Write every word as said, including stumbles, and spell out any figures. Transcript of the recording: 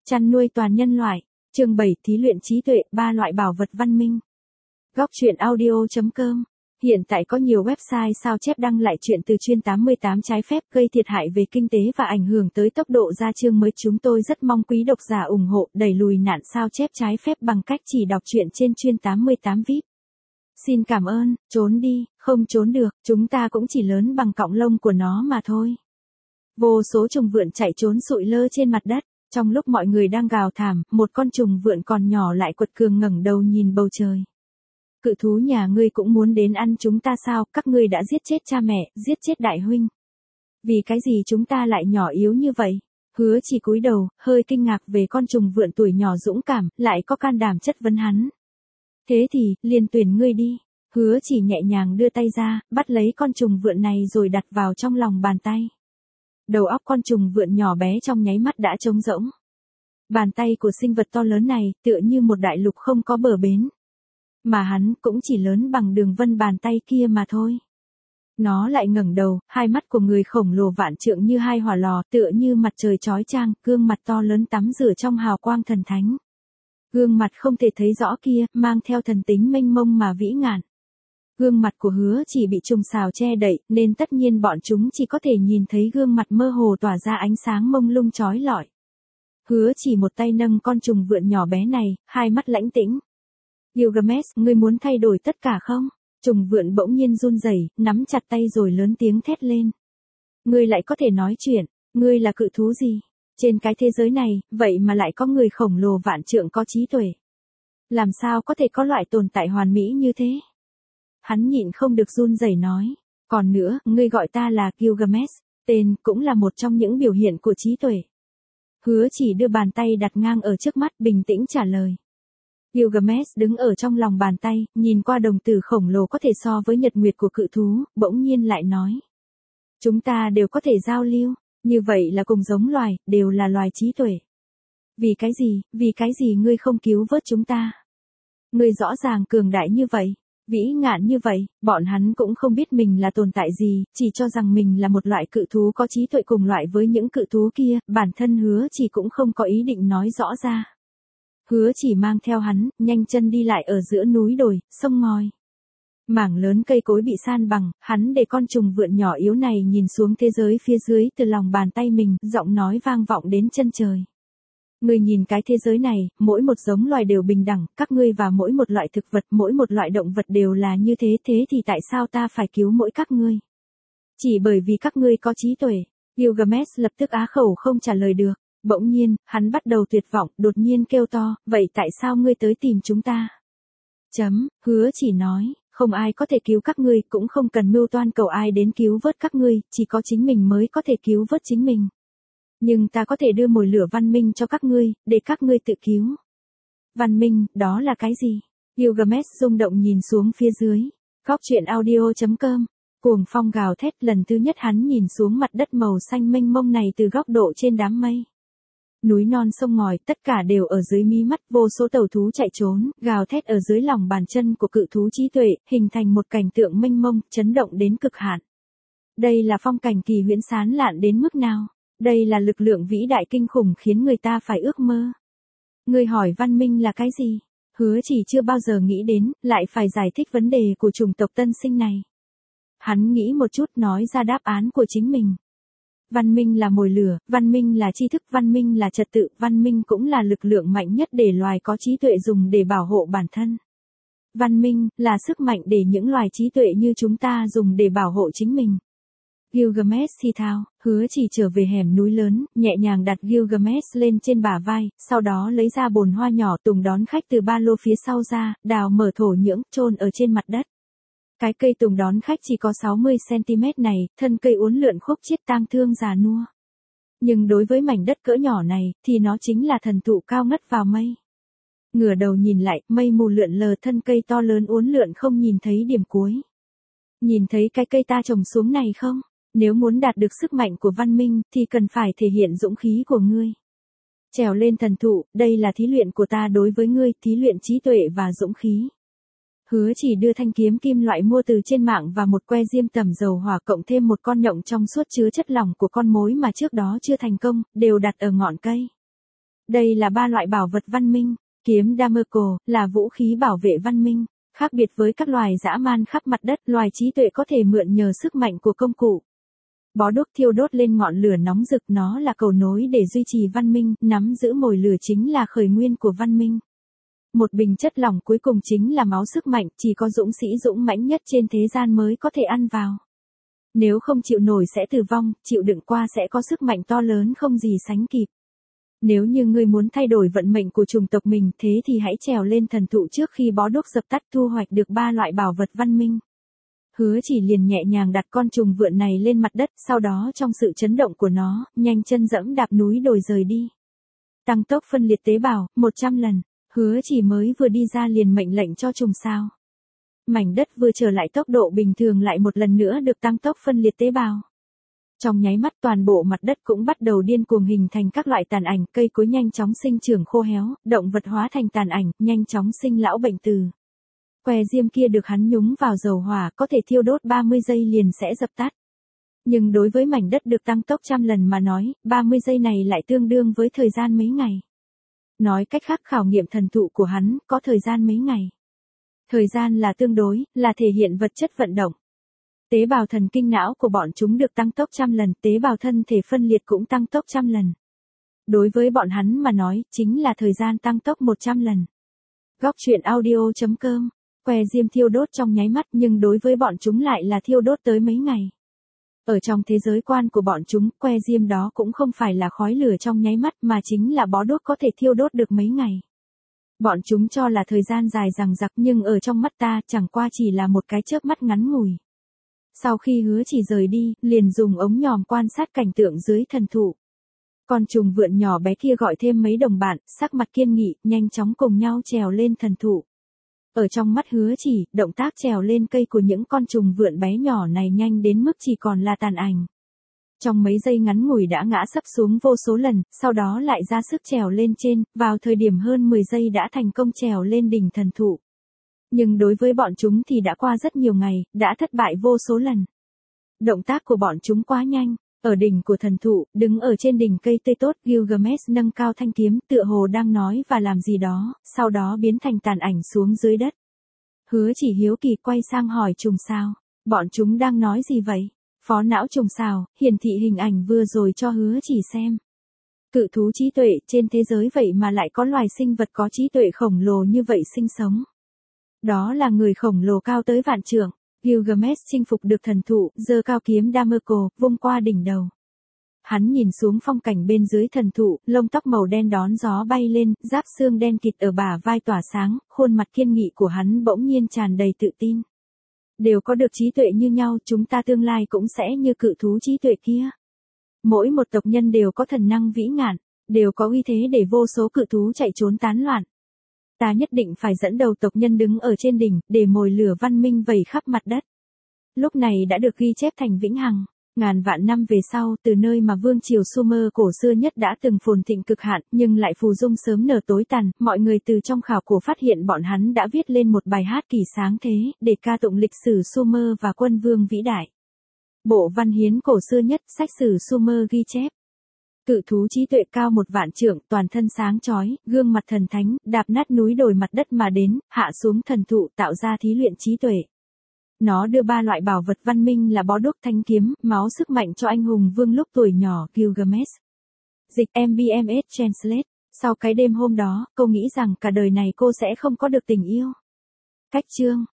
Chăn nuôi toàn nhân loại. Chương bảy Thí luyện trí tuệ, ba loại bảo vật văn minh. Góc truyện audio chấm com. Hiện tại có nhiều website sao chép đăng lại chuyện từ chuyên tám mươi tám trái phép gây thiệt hại về kinh tế và ảnh hưởng tới tốc độ ra chương mới. Chúng tôi rất mong quý độc giả ủng hộ đẩy lùi nạn sao chép trái phép bằng cách chỉ đọc truyện trên chuyên tám mươi tám vi ai pi. Xin cảm ơn. Trốn đi, không trốn được, chúng ta cũng chỉ lớn bằng cọng lông của nó mà thôi. Vô số trùng vượn chạy trốn sụi lơ trên mặt đất. Trong lúc mọi người đang gào thảm, một con trùng vượn còn nhỏ lại quật cường ngẩng đầu nhìn bầu trời. Cự thú nhà ngươi cũng muốn đến ăn chúng ta sao? Các ngươi đã giết chết cha mẹ, giết chết đại huynh. Vì cái gì chúng ta lại nhỏ yếu như vậy? Hứa Chỉ cúi đầu, hơi kinh ngạc về con trùng vượn tuổi nhỏ dũng cảm, lại có can đảm chất vấn hắn. Thế thì, liền tuyển ngươi đi. Hứa Chỉ nhẹ nhàng đưa tay ra, bắt lấy con trùng vượn này rồi đặt vào trong lòng bàn tay. Đầu óc con trùng vượn nhỏ bé trong nháy mắt đã trống rỗng. Bàn tay của sinh vật to lớn này, tựa như một đại lục không có bờ bến. Mà hắn cũng chỉ lớn bằng đường vân bàn tay kia mà thôi. Nó lại ngẩng đầu, hai mắt của người khổng lồ vạn trượng như hai hỏa lò, tựa như mặt trời chói chang, gương mặt to lớn tắm rửa trong hào quang thần thánh. Gương mặt không thể thấy rõ kia, mang theo thần tính mênh mông mà vĩ ngạn. Gương mặt của Hứa Chỉ bị trùng xào che đậy, nên tất nhiên bọn chúng chỉ có thể nhìn thấy gương mặt mơ hồ tỏa ra ánh sáng mông lung chói lọi. Hứa Chỉ một tay nâng con trùng vượn nhỏ bé này, hai mắt lãnh tĩnh. Gilgamesh, ngươi muốn thay đổi tất cả không? Trùng vượn bỗng nhiên run rẩy, nắm chặt tay rồi lớn tiếng thét lên. Ngươi lại có thể nói chuyện, ngươi là cự thú gì? Trên cái thế giới này, vậy mà lại có người khổng lồ vạn trượng có trí tuệ. Làm sao có thể có loại tồn tại hoàn mỹ như thế? Hắn nhịn không được run rẩy nói. Còn nữa, ngươi gọi ta là Gilgamesh, tên cũng là một trong những biểu hiện của trí tuệ. Hứa Chỉ đưa bàn tay đặt ngang ở trước mắt, bình tĩnh trả lời. Gilgamesh đứng ở trong lòng bàn tay, nhìn qua đồng tử khổng lồ có thể so với nhật nguyệt của cự thú, bỗng nhiên lại nói. Chúng ta đều có thể giao lưu, như vậy là cùng giống loài, đều là loài trí tuệ. Vì cái gì, vì cái gì ngươi không cứu vớt chúng ta? Ngươi rõ ràng cường đại như vậy, vĩ ngạn như vậy, bọn hắn cũng không biết mình là tồn tại gì, chỉ cho rằng mình là một loại cự thú có trí tuệ cùng loại với những cự thú kia, bản thân Hứa Chỉ cũng không có ý định nói rõ ra. Hứa Chỉ mang theo hắn, nhanh chân đi lại ở giữa núi đồi, sông ngòi. Mảng lớn cây cối bị san bằng, hắn để con trùng vượn nhỏ yếu này nhìn xuống thế giới phía dưới từ lòng bàn tay mình, giọng nói vang vọng đến chân trời. Ngươi nhìn cái thế giới này, mỗi một giống loài đều bình đẳng, các ngươi và mỗi một loại thực vật, mỗi một loại động vật đều là như thế, thế thì tại sao ta phải cứu mỗi các ngươi? Chỉ bởi vì các ngươi có trí tuệ. Gilgamesh lập tức á khẩu không trả lời được. Bỗng nhiên, hắn bắt đầu tuyệt vọng, đột nhiên kêu to, vậy tại sao ngươi tới tìm chúng ta? Chấm, Hứa Chỉ nói, không ai có thể cứu các ngươi, cũng không cần mưu toan cầu ai đến cứu vớt các ngươi, chỉ có chính mình mới có thể cứu vớt chính mình. Nhưng ta có thể đưa mồi lửa văn minh cho các ngươi, để các ngươi tự cứu. Văn minh, đó là cái gì? Gilgamesh rung động nhìn xuống phía dưới. Góc truyện audio chấm com. Cuồng phong gào thét, lần thứ nhất hắn nhìn xuống mặt đất màu xanh mênh mông này từ góc độ trên đám mây. Núi non sông ngòi, tất cả đều ở dưới mí mắt, vô số tàu thú chạy trốn, gào thét ở dưới lòng bàn chân của cự thú trí tuệ, hình thành một cảnh tượng mênh mông, chấn động đến cực hạn. Đây là phong cảnh kỳ huyễn sán lạn đến mức nào? Đây là lực lượng vĩ đại kinh khủng khiến người ta phải ước mơ. Ngươi hỏi văn minh là cái gì? Hứa Chỉ chưa bao giờ nghĩ đến, lại phải giải thích vấn đề của chủng tộc tân sinh này. Hắn nghĩ một chút nói ra đáp án của chính mình. Văn minh là mồi lửa, văn minh là tri thức, văn minh là trật tự, văn minh cũng là lực lượng mạnh nhất để loài có trí tuệ dùng để bảo hộ bản thân. Văn minh là sức mạnh để những loài trí tuệ như chúng ta dùng để bảo hộ chính mình. Gilgamesh thì thào, Hứa Chỉ trở về hẻm núi lớn, nhẹ nhàng đặt Gilgamesh lên trên bả vai, sau đó lấy ra bồn hoa nhỏ tùng đón khách từ ba lô phía sau ra, đào mở thổ nhưỡng, chôn ở trên mặt đất. Cái cây tùng đón khách chỉ có sáu mươi xăng-ti-mét này, thân cây uốn lượn khúc chiết tang thương già nua. Nhưng đối với mảnh đất cỡ nhỏ này, thì nó chính là thần thụ cao ngất vào mây. Ngửa đầu nhìn lại, mây mù lượn lờ, thân cây to lớn uốn lượn không nhìn thấy điểm cuối. Nhìn thấy cái cây ta trồng xuống này không? Nếu muốn đạt được sức mạnh của văn minh, thì cần phải thể hiện dũng khí của ngươi. Trèo lên thần thụ, đây là thí luyện của ta đối với ngươi, thí luyện trí tuệ và dũng khí. Hứa Chỉ đưa thanh kiếm kim loại mua từ trên mạng và một que diêm tẩm dầu hỏa cộng thêm một con nhộng trong suốt chứa chất lỏng của con mối mà trước đó chưa thành công, đều đặt ở ngọn cây. Đây là ba loại bảo vật văn minh. Kiếm Damerco là vũ khí bảo vệ văn minh. Khác biệt với các loài dã man khắp mặt đất, loài trí tuệ có thể mượn nhờ sức mạnh của công cụ. Bó đuốc thiêu đốt lên ngọn lửa nóng rực, nó là cầu nối để duy trì văn minh, nắm giữ mồi lửa chính là khởi nguyên của văn minh. Một bình chất lỏng cuối cùng chính là máu sức mạnh, chỉ có dũng sĩ dũng mãnh nhất trên thế gian mới có thể ăn vào. Nếu không chịu nổi sẽ tử vong, chịu đựng qua sẽ có sức mạnh to lớn không gì sánh kịp. Nếu như ngươi muốn thay đổi vận mệnh của chủng tộc mình, thế thì hãy trèo lên thần thụ trước khi bó đuốc dập tắt, thu hoạch được ba loại bảo vật văn minh. Hứa Chỉ liền nhẹ nhàng đặt con trùng vượn này lên mặt đất, sau đó trong sự chấn động của nó, nhanh chân dẫm đạp núi đồi rời đi. Tăng tốc phân liệt tế bào, một trăm lần. Hứa Chỉ mới vừa đi ra liền mệnh lệnh cho trùng sao. Mảnh đất vừa trở lại tốc độ bình thường lại một lần nữa được tăng tốc phân liệt tế bào. Trong nháy mắt toàn bộ mặt đất cũng bắt đầu điên cuồng hình thành các loại tàn ảnh, cây cối nhanh chóng sinh trưởng khô héo, động vật hóa thành tàn ảnh, nhanh chóng sinh lão bệnh từ. Que diêm kia được hắn nhúng vào dầu hỏa, có thể thiêu đốt ba mươi giây liền sẽ dập tắt. Nhưng đối với mảnh đất được tăng tốc trăm lần mà nói, ba mươi giây này lại tương đương với thời gian mấy ngày. Nói cách khác, khảo nghiệm thần thụ của hắn có thời gian mấy ngày. Thời gian là tương đối, là thể hiện vật chất vận động. Tế bào thần kinh não của bọn chúng được tăng tốc trăm lần, tế bào thân thể phân liệt cũng tăng tốc trăm lần. Đối với bọn hắn mà nói, chính là thời gian tăng tốc một trăm lần. Góc truyện audio chấm com. Que diêm thiêu đốt trong nháy mắt, nhưng đối với bọn chúng lại là thiêu đốt tới mấy ngày. Ở trong thế giới quan của bọn chúng, que diêm đó cũng không phải là khói lửa trong nháy mắt mà chính là bó đuốc có thể thiêu đốt được mấy ngày. Bọn chúng cho là thời gian dài dằng dặc, nhưng ở trong mắt ta chẳng qua chỉ là một cái chớp mắt ngắn ngủi. Sau khi Hứa Chỉ rời đi, liền dùng ống nhòm quan sát cảnh tượng dưới thần thụ. Con trùng vượn nhỏ bé kia gọi thêm mấy đồng bạn, sắc mặt kiên nghị, nhanh chóng cùng nhau trèo lên thần thụ. Ở trong mắt Hứa Chỉ, động tác trèo lên cây của những con trùng vượn bé nhỏ này nhanh đến mức chỉ còn là tàn ảnh. Trong mấy giây ngắn ngủi đã ngã sấp xuống vô số lần, sau đó lại ra sức trèo lên trên, vào thời điểm hơn mười giây đã thành công trèo lên đỉnh thần thụ. Nhưng đối với bọn chúng thì đã qua rất nhiều ngày, đã thất bại vô số lần. Động tác của bọn chúng quá nhanh. Ở đỉnh của thần thụ, đứng ở trên đỉnh cây tươi tốt, Gilgamesh nâng cao thanh kiếm, tựa hồ đang nói và làm gì đó, sau đó biến thành tàn ảnh xuống dưới đất. Hứa Chỉ hiếu kỳ quay sang hỏi trùng sao, bọn chúng đang nói gì vậy? Phó não trùng sao, hiển thị hình ảnh vừa rồi cho Hứa Chỉ xem. Cự thú trí tuệ, trên thế giới vậy mà lại có loài sinh vật có trí tuệ khổng lồ như vậy sinh sống. Đó là người khổng lồ cao tới vạn trượng. Gilgamesh chinh phục được thần thụ, giơ cao kiếm Damerco, vung qua đỉnh đầu. Hắn nhìn xuống phong cảnh bên dưới thần thụ, lông tóc màu đen đón gió bay lên, giáp xương đen kịt ở bả vai tỏa sáng, khuôn mặt kiên nghị của hắn bỗng nhiên tràn đầy tự tin. Đều có được trí tuệ như nhau, chúng ta tương lai cũng sẽ như cự thú trí tuệ kia. Mỗi một tộc nhân đều có thần năng vĩ ngạn, đều có uy thế để vô số cự thú chạy trốn tán loạn. Ta nhất định phải dẫn đầu tộc nhân đứng ở trên đỉnh, để mồi lửa văn minh vẩy khắp mặt đất. Lúc này đã được ghi chép thành vĩnh hằng. Ngàn vạn năm về sau, từ nơi mà vương triều Sumer cổ xưa nhất đã từng phồn thịnh cực hạn, nhưng lại phù dung sớm nở tối tàn, mọi người từ trong khảo cổ phát hiện bọn hắn đã viết lên một bài hát kỳ sáng thế, để ca tụng lịch sử Sumer và quân vương vĩ đại. Bộ văn hiến cổ xưa nhất, sách sử Sumer ghi chép. Cự thú trí tuệ cao một vạn trượng, toàn thân sáng chói, gương mặt thần thánh, đạp nát núi đồi mặt đất mà đến, hạ xuống thần thụ tạo ra thí luyện trí tuệ. Nó đưa ba loại bảo vật văn minh là bó đuốc, thanh kiếm, máu sức mạnh cho anh hùng vương lúc tuổi nhỏ Gilgamesh. Dịch em bê em ét Translate. Sau cái đêm hôm đó, cô nghĩ rằng cả đời này cô sẽ không có được tình yêu. Cách chương.